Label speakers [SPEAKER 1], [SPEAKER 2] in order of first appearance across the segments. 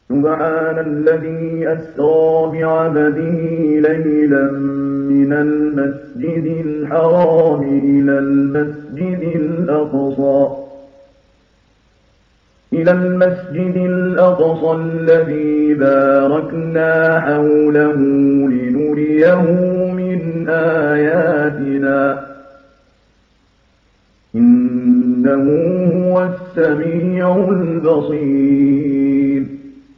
[SPEAKER 1] سبحان الذي أسرى بعبده ليلا من المسجد الحرام إلى المسجد الأقصى الذي باركنا حوله لنريه من آياتنا إنه هو السميع البصير.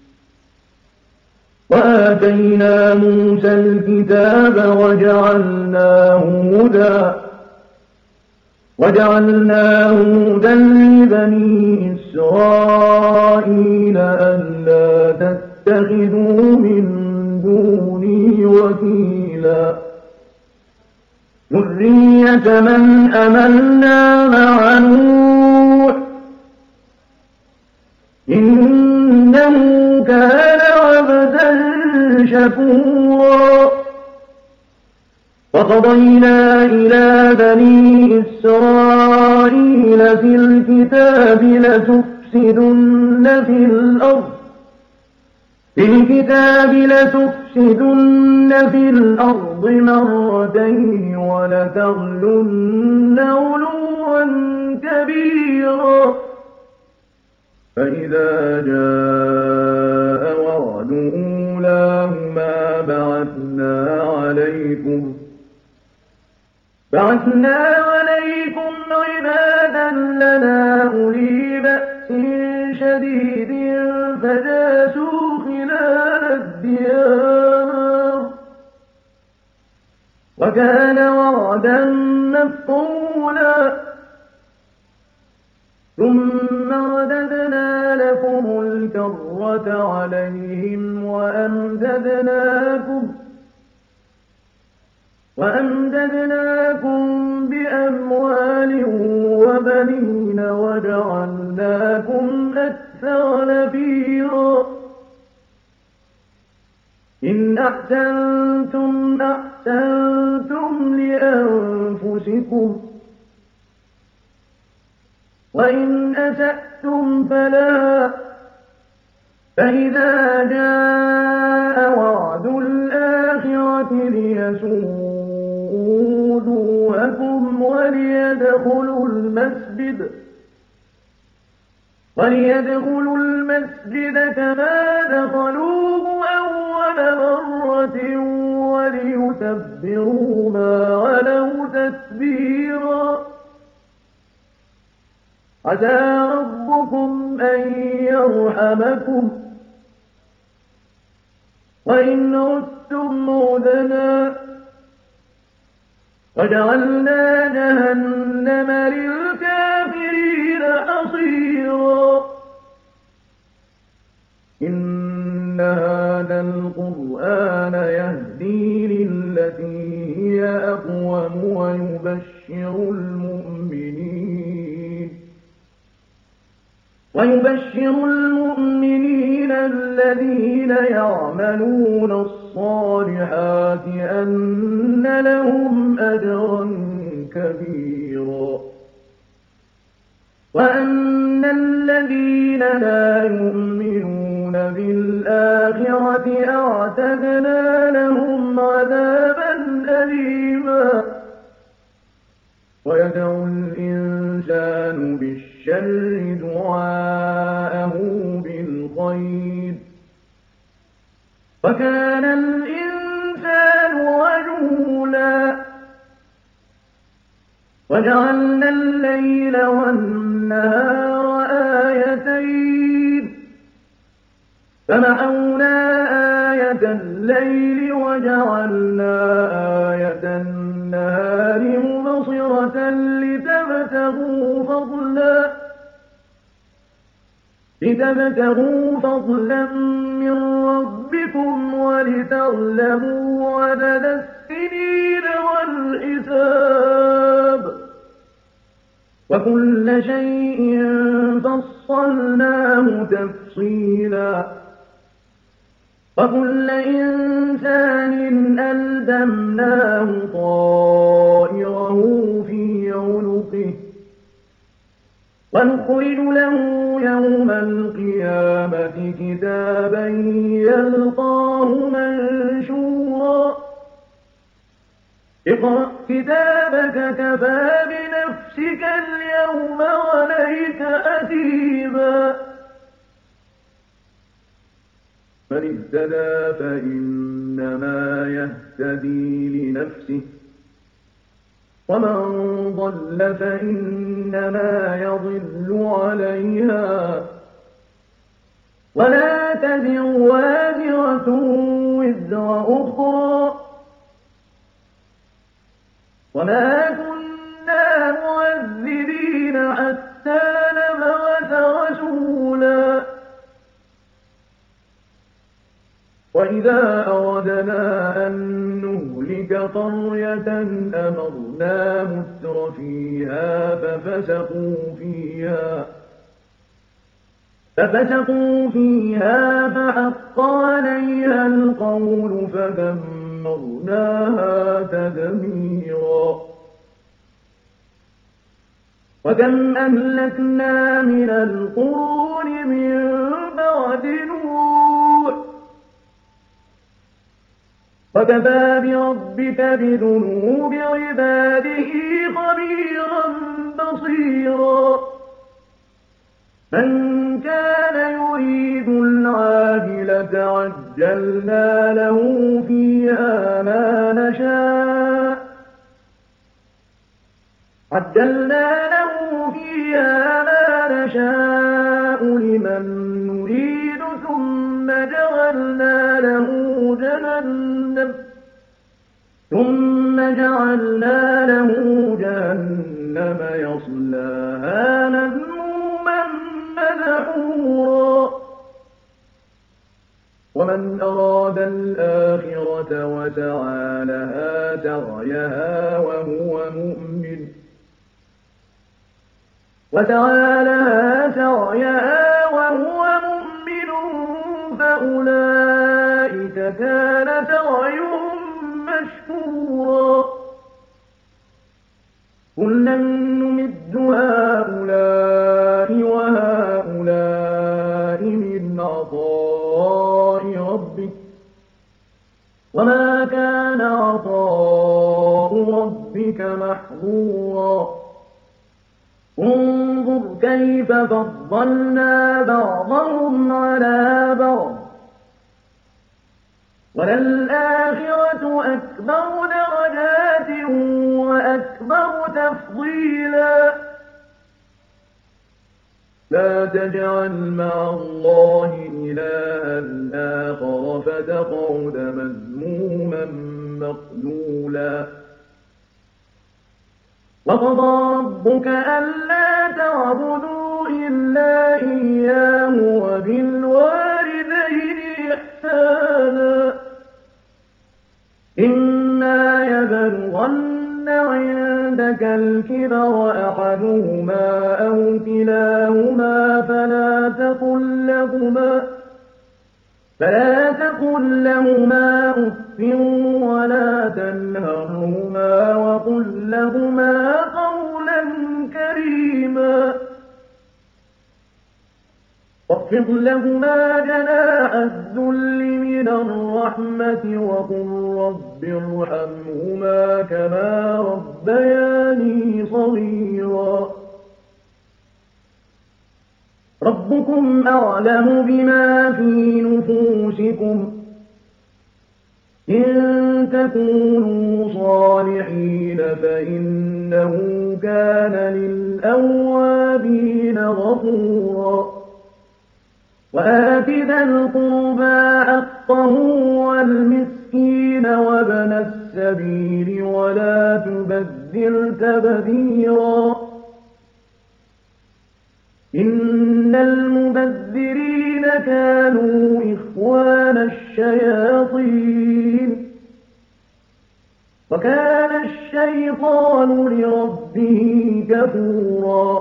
[SPEAKER 1] وآتينا موسى الكتاب وجعلناه هدى لبني إسرائيل ألا تتخذوا من دوني وكيلا ذرية من أملنا مع نوح إنه كان عبدا شكورا. وقضينا إلى بني إسرائيل في الكتاب لتفسدن في الأرض مرتين ولتعلن علوا كبيرا. فإذا جاء وعد أولاهما بعثنا عليكم عبادا لنا أولي بأس شديد فجاسوا خلال الديار وكان وعدا مفعولا. ثم رددنا لكم الكرة عليهم وأمددناكم بأموال وبنين وجعلناكم أكثر نفيرا. إن أحسنتم لأنفسكم وإن أسأتم فلها. فإذا جاء وعد الآخرة ليسوءوا وجوهكم وليدخلوا المسجد كما دخلوه أول مرة وليتبروا ما علوا تتبيرا. عسى ربكم أن يرحمكم وإن عدتم عدنا وجعلنا جهنم للكافرين حصيرا. إن هذا القرآن يهدي للتي هي أقوم ويبشر المؤمنين الذين يعملون الصالحات أن لهم أجرا كبيرا وأن الذين لا يؤمنون بالآخرة أعتدنا لهم عذابا أليما. ويدعو الإنسان بالشر دعاءه بالخير وكان الإنسان عجولا. وجعلنا الليل والنهار آيتين فمحونا آية الليل وجعلنا آية النهار مبصرة لتبتغوا فضلا من ربكم ولتعلموا عدد السنين والحساب وكل شيء فصلناه تفصيلا. وكل إنسان ألزمناه طائره في عنقه ونخرج له يوم القيامة كتابا يلقاه منشورا اقرأ كتابك كفى بنفسك اليوم عليك حسيبا من اهتدى فإنما يهتدي لنفسه ومن ضل فإنما يضل عليها ولا تزر وازرة وزر أخرى وما كنا معذبين حتى نبعث رسولا وإذا أردنا أن نهلك قرية أمرنا متر فيها ففسقوا فيها فحق عليها القول فدمرناها تدميرا وكم أهلكنا من القرون من بعد نوح وكفى بربك بذنوب عباده خبيرا بصيرا من كان يريد العاجلة عجلنا له فيها ما نشاء لمن نريد ثم جعلنا له جهنم يصلاها مذموما مدحورا ومن أراد الآخرة وسعى لها سعيها وهو مؤمن فأولئك كان سعيهم مشكورا كلا نمد هؤلاء وهؤلاء من عطاء ربك وما كان عطاء ربك محظورا انظر كيف فضلنا بعضهم على بعض وللآخرة أكبر درجات وأكبر تفضيلا لا تجعل مع الله إلها آخر فتقعد مذموما مخذولا وقضى ربك ألا تعبدوا إلا إياه وبالوالدين إحسانا إما يبلغن عندك الكبر أحدهما أو كلاهما فلا تقل لهما أف ولا تنهرهما وقل لهما قولا كريما واخفض لهما جناح الذل من الرحمة وقل رب ارحمهما كما ربياني صغيرا ربكم أعلم بما في نفوسكم إن تكونوا صالحين فإنه كان للأوابين غفورا وآت ذا القربى حقه والمسكين وابن السبيل ولا تبذر تبذيرا إن المبذرين كانوا إخوان الشياطين وكان الشيطان لربه كفورا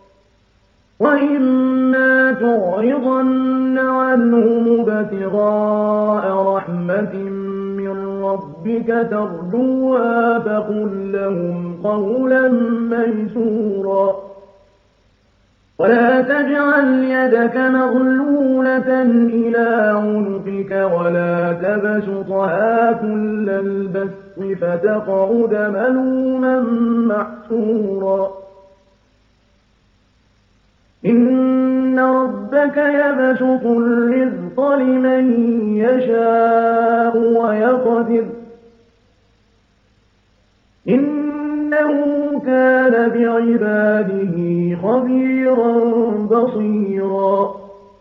[SPEAKER 1] وإما تعرضن عنهم ابتغاء رحمة من ربك ترجوها فقل لهم قولا ميسورا ولا تجعل يدك مغلولة إلى عنقك ولا تبسطها كل البسط فتقعد ملوما محسورا إن ربك يبسط الرزق لمن يشاء ويقدر إنه كان بعباده خبيرا بصيرا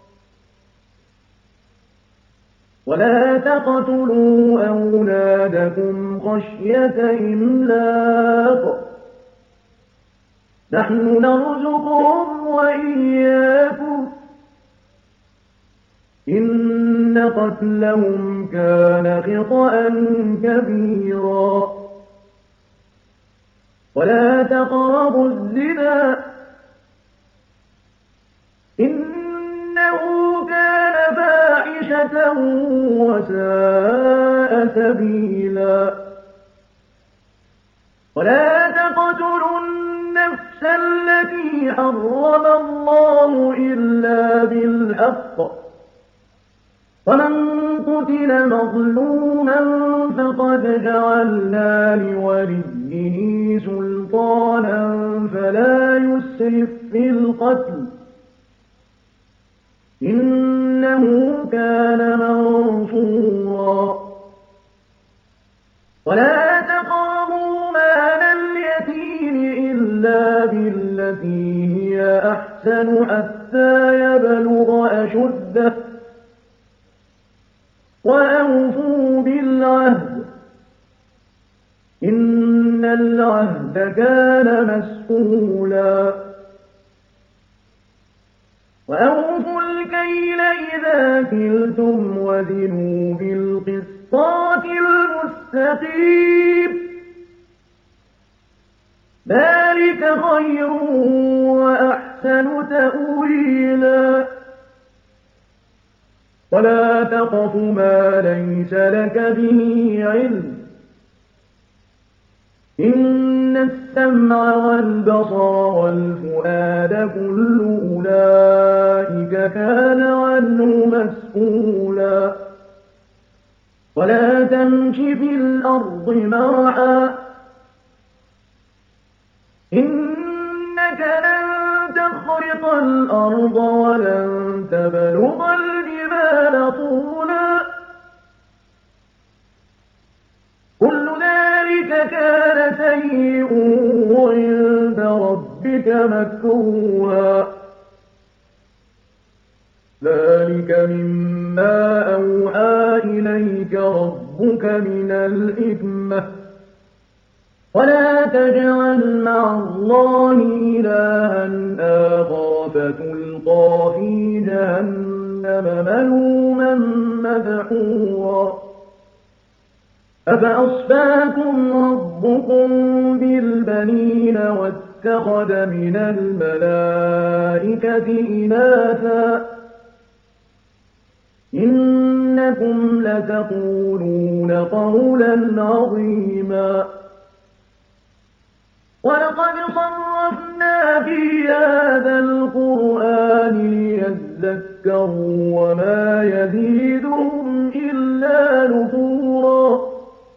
[SPEAKER 1] ولا تقتلوا أولادكم خشية إملاق نحن نرزقهم وإياكم إن قتلهم كان خطأ كبيرا ولا تقربوا الزنا إنه كان فاحشة وساء سبيلا ولا تقتلوا النفس التي حرم الله إلا بالحق ومن قتل مظلوما فقد جعلنا لوليه سلطانا فلا يسرف في القتل إنه كان منصورا ولا تقربوا مال اليتيم إلا بالتي هي أحسن حتى يبلغ أشده وأوفوا بالعهد إن العهد كان مسؤولا وأوفوا الكيل إذا كلتم وزنوا بالقسطاس المستقيم ذلك خير وأحسن تأويلا ولا تقف ما ليس لك به علم إن السمع والبصر والفؤاد كل أولئك كان عنه مسؤولا ولا تمش في الأرض مرحا إنك لن تخرق الأرض ولن تبلغ الجبال طولا كل ذلك كان سيئا عند ربك مكروها ذلك مما أوحى إليك ربك من الحكمة ولا تجعل مع الله إلها آخر فتلقى في جهنم ملوما مدحورا أفأصفاكم ربكم بالبنين واتخذ من الملائكة إناثا إنكم لتقولون قولا عظيما ولقد صرفنا في هذا القرآن ليذكروا وما يزيدهم إلا نفورا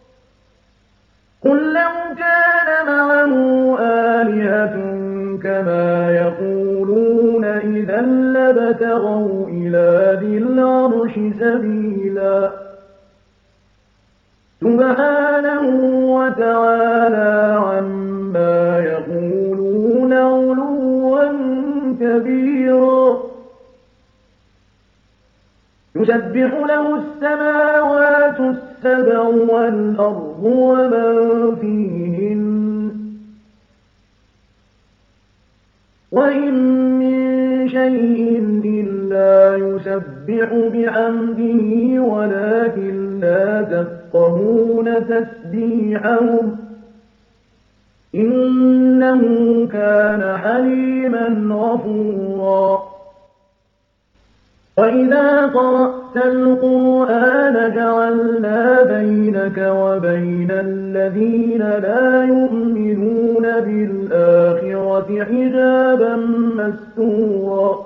[SPEAKER 1] قل لو كان معه آلهة كما يقولون إذا لابتغوا إلى ذي العرش سبيلا سبحانه وتعالى عما يقولون علوا كبيرا يسبح له السماوات السبع والأرض ومن فيهن وإن من شيء إلا يسبح بحمده ولكن لا تفقهون تسبيحهم إنه كان حليما غفورا وإذا قرأت القرآن جعلنا بينك وبين الذين لا يؤمنون بالآخرة حجابا مستورا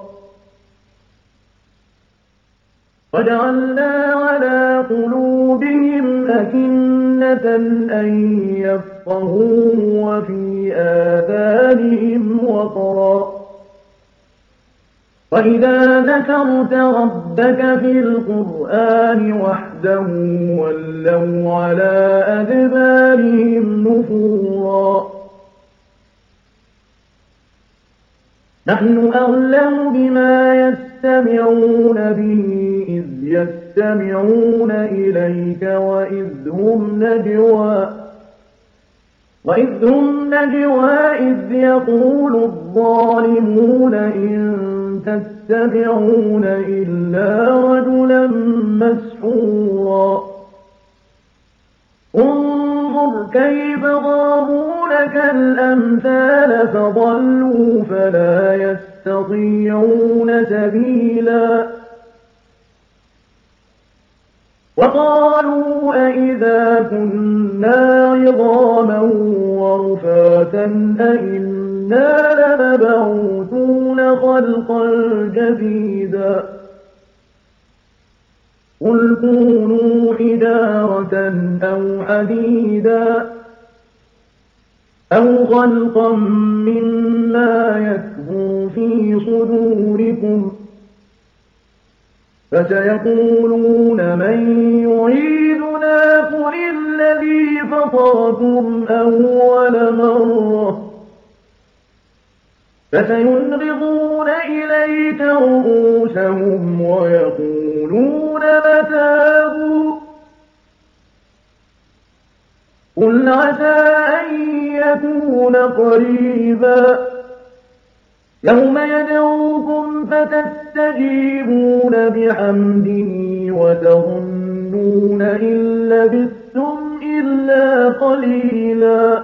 [SPEAKER 1] وجعلنا على قلوبهم أكنة أن يفقهوه وفي آذانهم وقرا وإذا ذكرت ربك في القرآن وحده ولوا على أدبارهم نفورا نحن أعلم بما يستمعون به إذ يستمعون إليك وإذ هم نجوى إذ يقول الظالمون إن تتبعون إلا رجلا مسحورا انظر كيف ضربوا لك الأمثال فضلوا فلا يستطيعون سبيلا وقالوا أئذا كنا عظاما ورفاتا أئنا لمبعوثون خلقا جديدا قل كونوا حجارة أو حديدا أو خلقا مما يكبر في صدوركم فسيقولون من يعيدنا قل الذي فطركم أول مرة فسينغضون إليك رؤوسهم ويقولون متاه قل عسى أن يكون قريبا يوم يدعوكم فتستجيبون بحمده وتظنون إن لبثتم إلا قليلا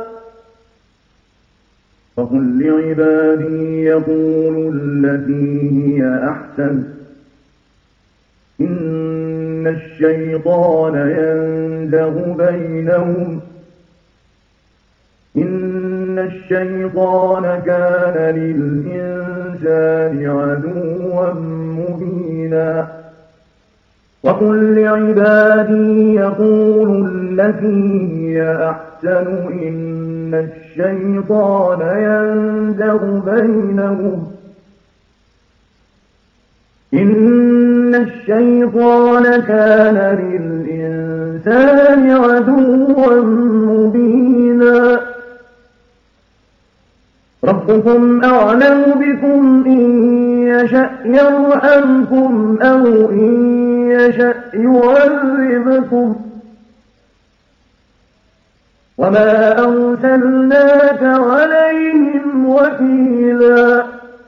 [SPEAKER 1] فقل لعبادي يقولوا التي هي أحسن إن الشيطان ينزغ بينهم إن الشيطان كان للإنسان عدوا مبينا وقل لعبادي يقولوا التي هي أحسن إن الشيطان ينزغ بينهم إن الشيطان كان للإنسان عدوا مبينا ربكم أعلم بكم إن يشأ يرحمكم أو إن يشأ يعذبكم وما أرسلناك عليهم وكيلا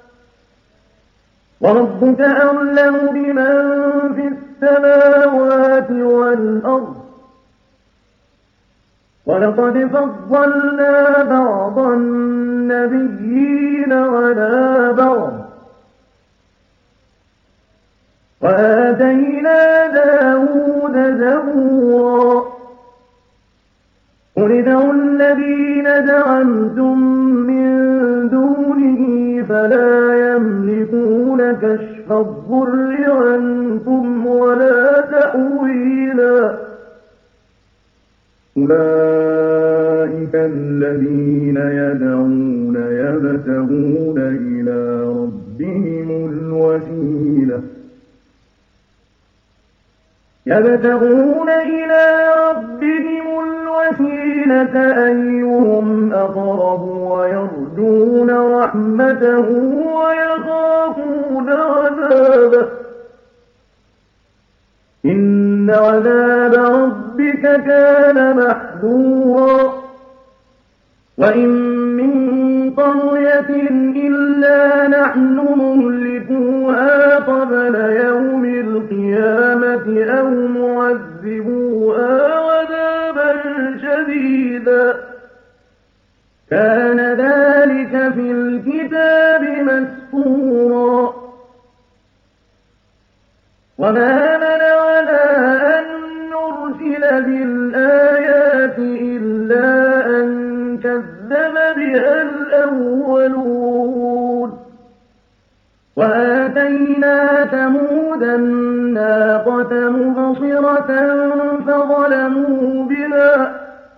[SPEAKER 1] وربك أعلم بمن في السماوات والأرض ولقد فضلنا بعض النبيين على بعض وآتينا داود زبورا قل ادعوا الذين زعمتم من دونه فلا يملكون كشف الضر عنكم ولا تأويلا أولئك الذين يدعون يبتغون إلى ربهم الوسيلة أيهم أقرب ويرجون رحمته ويخافون عذابه إن عذاب ربك كان محذورا وإن من قرية إلا نحن مهلكوها قبل يوم القيامة أو معذبوها عذابا شديدا كان ذلك في الكتاب مسطورا وما منعنا أن نرسل بالآيات إلا أن كذب بها الأولون مبصرة فظلموا بها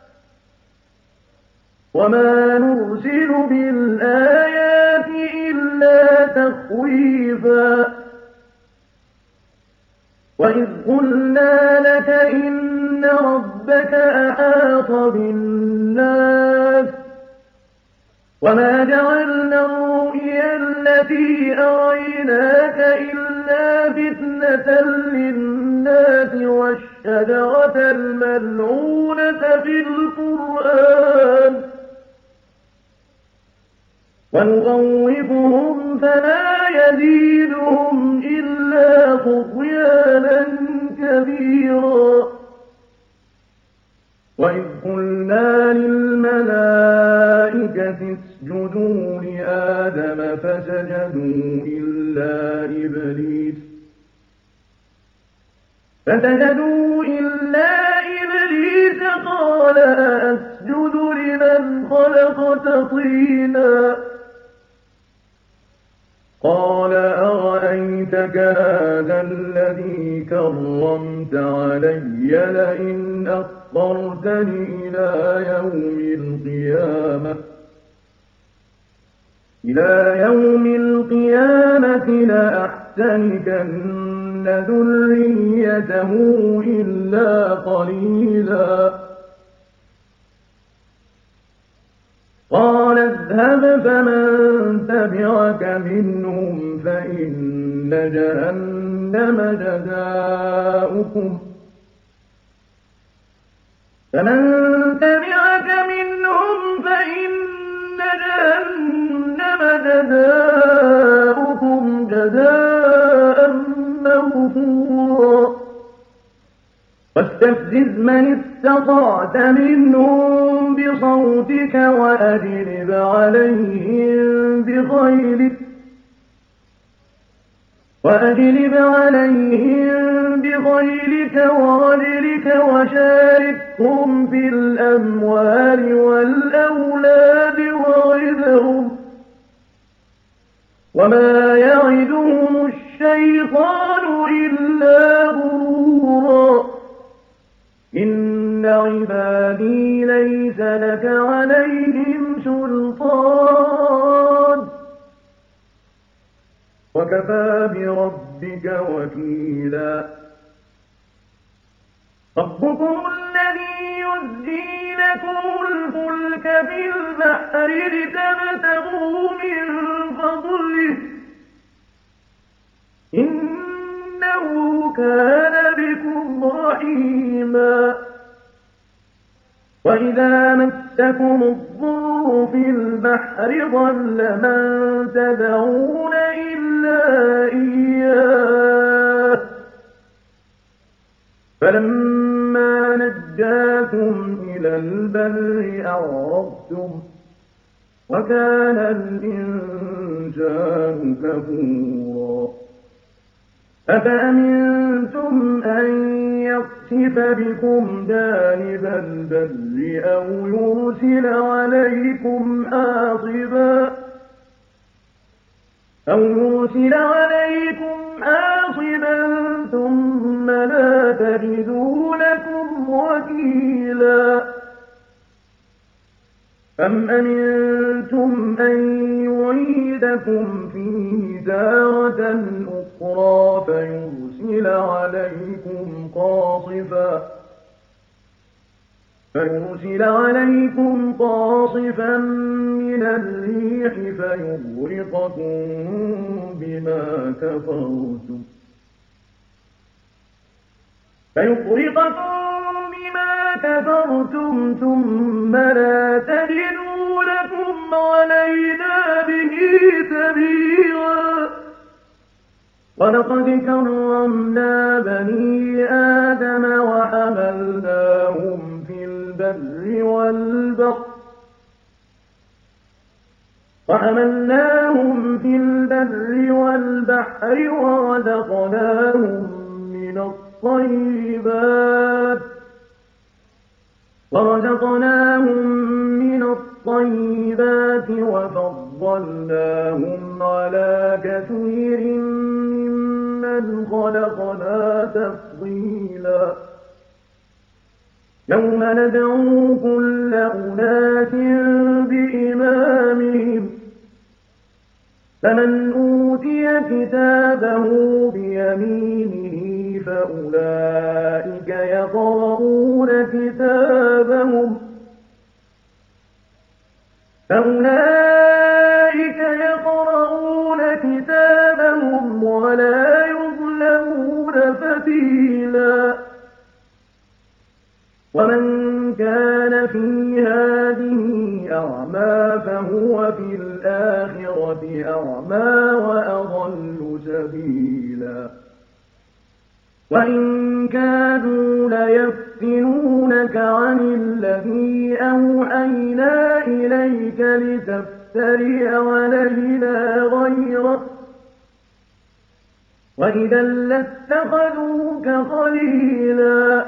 [SPEAKER 1] وما نرسل بالآيات إلا تخويفا وإذ قلنا لك إن ربك أحاط بالناس وما جعلنا الرؤيا التي أريناك إلا فتنة للناس والشجرة الملعونة في القرآن ونخوفهم فلا يزيدهم إلا طغيانا كبيرا وإذ قلنا للملائكة اسجدوا لآدم فسجدوا إلا إبليس قال أسجد لمن خلقت طينا قال أرأيتك هذا الذي كرمت علي لئن أخرتني إلى يوم القيامة لأحتنكن ذريته إلا قليلا قال اذهب فمن تبعك منهم فإن جهنم جزاؤكم جزاء موفورا واستفزز من استطعت منهم بصوتك وأجلب عليهم بخيلك ورجلك وشاركهم في الأموال والأولاد وعدهم وما يعدهم الشيطان إلا غرورا إن عبادي ليس لك عليهم سلطان وكفى بربك وكيلا ربكم الذي يزجي لكم الفلك في البحر لتبتغوا من فضله إنه كان بكم رحيما وإذا مسكم الضر في البحر ضل من تدعون إلا إياه فلما نجاكم إلى البر أعرضتم وكان الإنسان كفورا أفأمنتم أن يخسف بكم جانب البر أو يرسل عليكم حاصبا ثم لا تجدوا لكم وكيلا أم أمنتم أن يعيدكم فيه تارة أخرى فيرسل عليكم قاصفا من الريح فيغرقكم بما كفرتم ثم لا تجدوا لكم علينا به سبيلا ولقد كرمنا بني آدم وحملناهم في البر والبحر ورزقناهم من الطيبات وفضلناهم على كثير ممن خلقنا تفضيلا تفصيلا يوم ندعو كل أناس بإمامهم فمن أوتي كتابه بيمينه فأولئك يقرؤون كتابهم ولا يظلمون فتيلا ومن كان في هذه أعمى فهو في الآخرة أعمى وأضل سبيلا وإن كادوا ليفتنونك عن الذي أوحينا إليك لتفتري علينا غيره وإذا لاتخذوك خليلا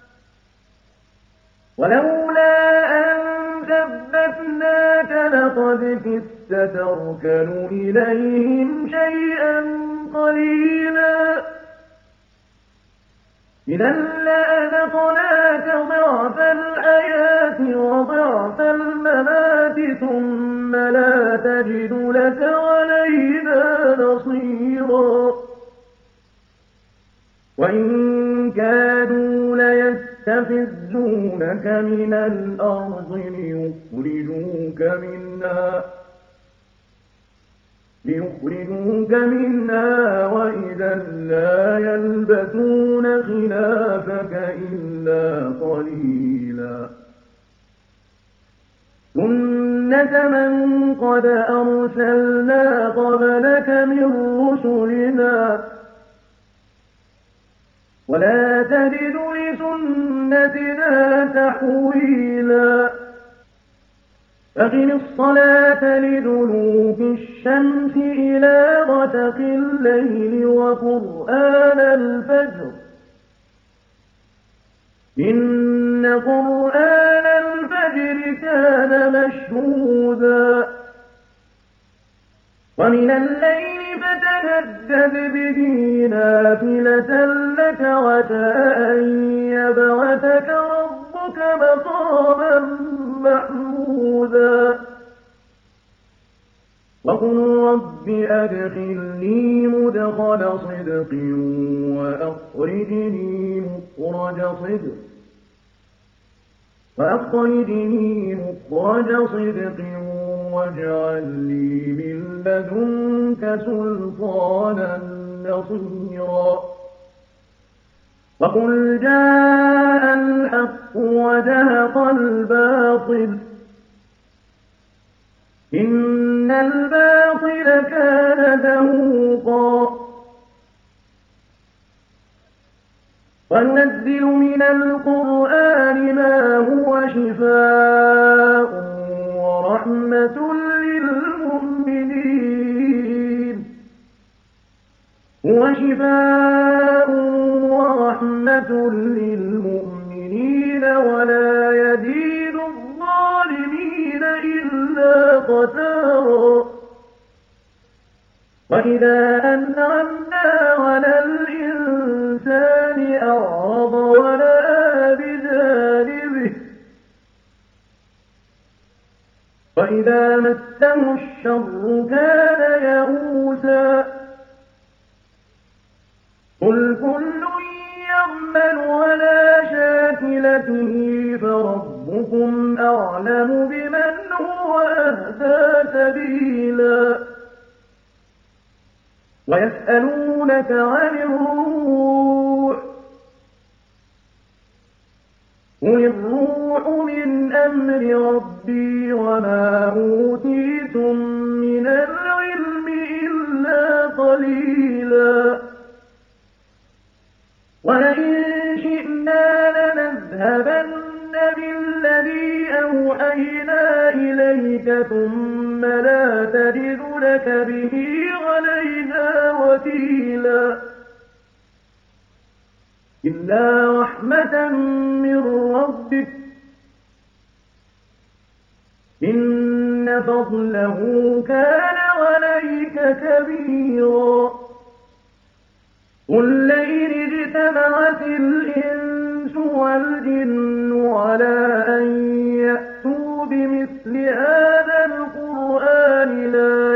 [SPEAKER 1] ولولا أن ثبتناك لقد كدت تركن إليهم شيئا قليلا إذا لأذقناك ضعف الحياة وضعف الممات ثم لا تجد لك علينا نصيرا وإن كادوا ليستفزونك من الأرض ليخرجوك منها وإذا لا يلبثون خلافك إلا قليلا سنة من قد أرسلنا قبلك من رسلنا ولا تجد لسنتنا تحويلا أقم الصلاة لدلوك الشمس إلى غسق الليل وقرآن الفجر إن قرآن الفجر كان مشهودا ومن الليل فتهجد به نافلة لك عسى أن يبعثك ربك مقاما محمودا وقل رب أدخلني مدخل صدق وأخرجني مخرج صدق واجعل لي من لدنك سلطانا نصيرا وقل جاء الحق وزهق الباطل إن الباطل كان زهوقا وننزل من القرآن ما هو شفاء ورحمة للمؤمنين ولا يزيد الظالمين إلا خسارا وإذا أنعمنا على الإنسان أعرض ونأى بجانبه وإذا مسه الشر كان يئوسا قل كل يعمل على شاكلته فربكم أعلم بمن هو أهدى سبيلا ويسألونك عن الروح قل الروح من أمر ربي وما أوتيتم من العلم إلا قليلا ولئن شئنا لنذهبن بالذي أوحينا إليك ثم لا تجد لك به علينا وكيلا إلا رحمة من ربك إن فضله كان عليك كبيرا قل لئن اجتمعت الإنس والجن على أن يأتوا بمثل هذا القرآن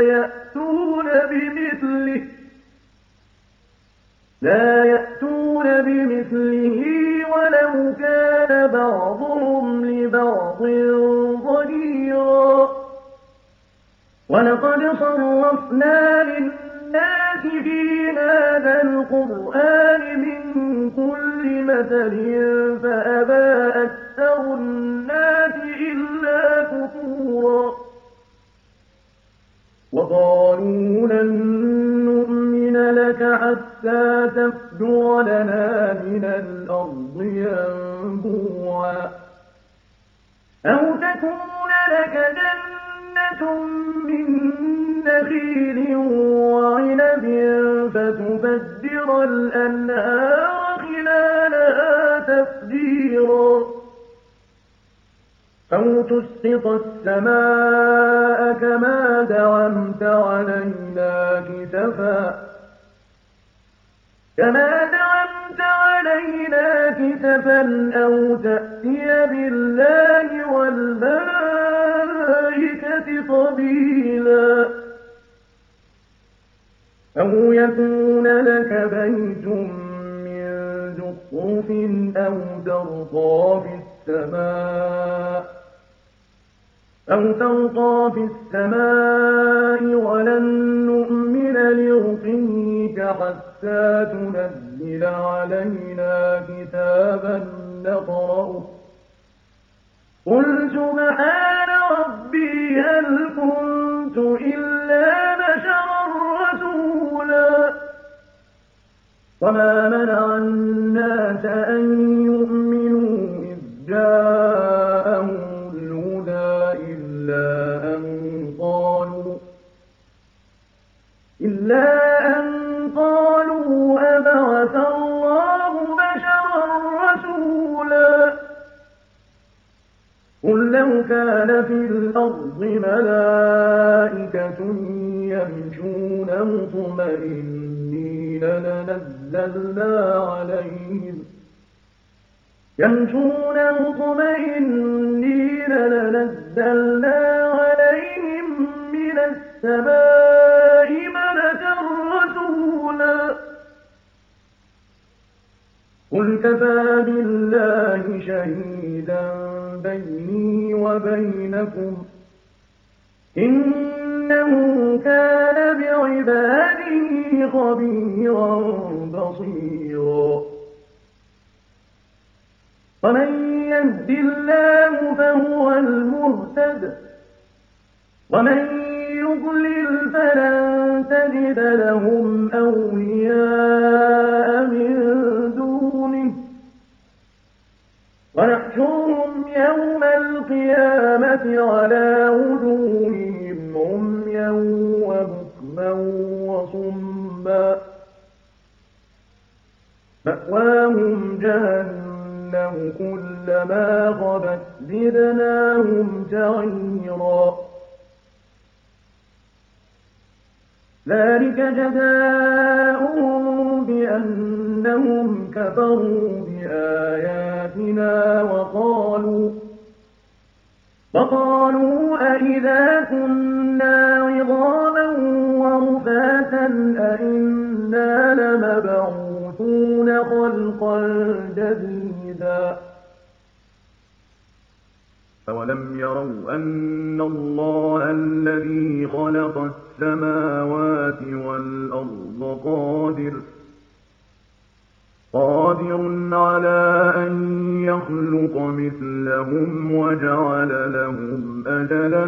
[SPEAKER 1] لا يأتون بمثله ولو كان بعضهم لبعض ظهيرا. ولقد صرفنا للناس في هذا القرآن من كل مثل فأبى أكثر الناس إلا كفورا. وقالوا لن نؤمن لك حتى تفجر لنا من الأرض ينبوعا أو تكون لك جنة من نخيل وعنب فتفجر الأنهار خلالها تفجيرا أو تسقط السماء كما زعمت علينا كسفا أو تأتي بالله والملائكة قبيلا أو يكون لك بيت من زخرف أو ترقى في السماء ولن نؤمن لرقيك حتى تنزل علينا كتابا نقرأه قل سبحان ربي هل كنت إلا بشرا رسولا. وما منع الناس أن يؤمنوا إذ جاءهم الهدى إلا أن قالوا أبعث الله بشرا رسولا. قل لو كان في الأرض ملائكة يمشون مطمئنين لنزلنا عليهم من السماء ملكا رسولا. قل كفى بالله شهيدا بيني وبينكم إنه كان بعباده خبيرا بصيرا. ومن يهد الله فهو المهتد ومن يضلل فلن تجد لهم أولياء من دونه ونحشرهم يوم القيامة على وجوههم عميا وبكما وصما مأواهم جهنم كلما خبت زدناهم سعيرا. ذلك جزاؤهم بأنهم كفروا بآياتنا وقالوا أئذا كنا عظاما ورفاتا أئنا لمبعوثون خلقا جديدا. أولم يروا أن الله الذي خلق السماوات والأرض قادر على أن يخلق مثلهم وجعل لهم أجلا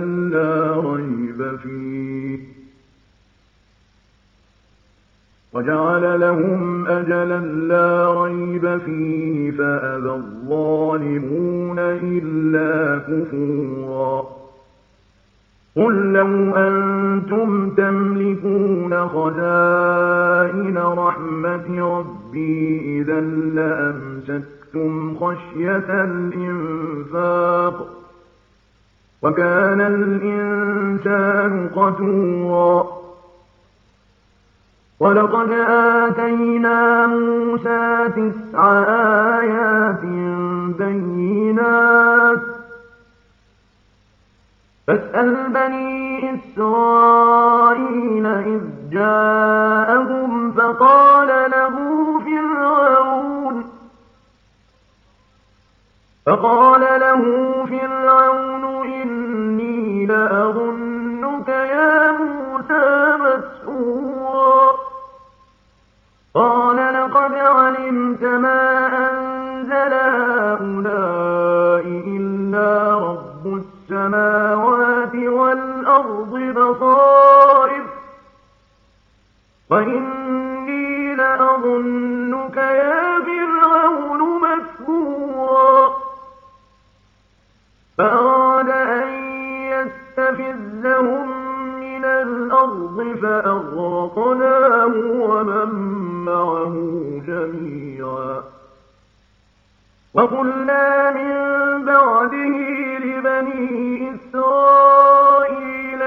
[SPEAKER 1] لا ريب فيه فأبى الظالمون إلا كفورا. قل لو أنتم تملكون خزائن رحمة ربي إذا لأمسكتم خشية الإنفاق وكان الإنسان قتورا. ولقد آتينا موسى 9 آيات بينات فاسأل بني إسرائيل إذ جاءهم فقال له فرعون إني لأظنك يا موسى مسحورا قال لقد علمت ما أنزل هؤلاء إلا رب السماوات والأرض بصائر وإني لأظنك يا فرعون مسحورا فأراد أن يستفزهم من الأرض فأغرقناه ومن معه جميعا وقلنا من بعده لبني إسرائيل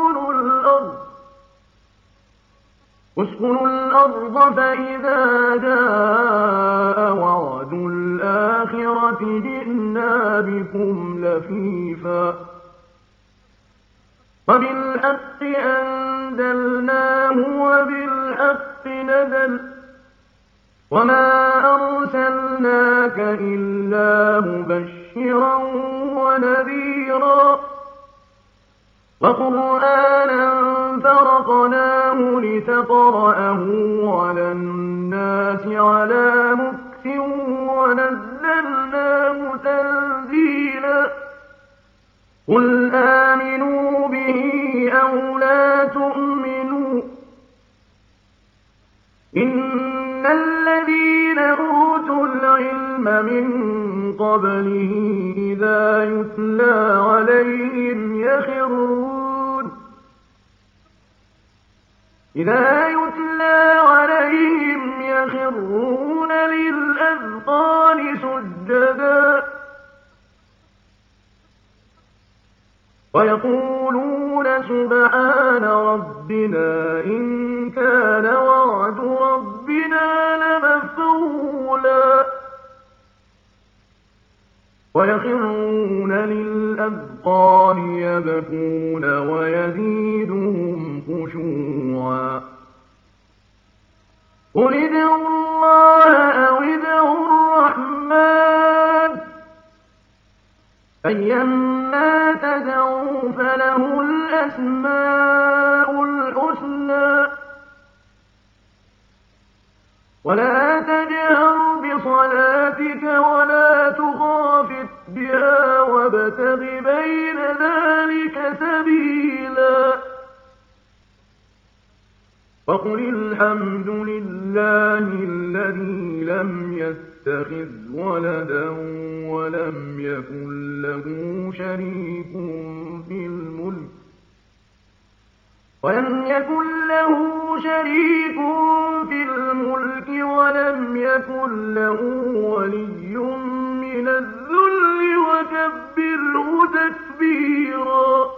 [SPEAKER 1] اسكنوا الأرض فإذا جاء وعد الآخرة جئنا بكم لفيفا وبالحق أنزلناه وبالحق نزل وما أرسلناك إلا مبشرا ونذيرا وقرآنا فرقناه لتقرأه على الناس على مكث ونزلناه تنزيلا قل آمنوا به أو لا تؤمنوا إن الذين أوتوا العلم من قبله إذا يتلى عليهم يخرون للأذقان سجدا ويقولون سبحان ربنا إن كان وعد ربنا لمفعولا ويخرون للأذقان يبكون ويزيدهم خشوعا قل ادعوا الله أو ادعوا الرحمن أيما تدعوا فله الأسماء الحسنى ولا تجهر بصلاتك ولا تخافت بها وابتغ بين ذلك سبيلا وقل الحمد لله الذي لم يتخذ ولدا ولم يكن له شريك في الملك ولم يكن له ولي من الذل وكبره تكبيرا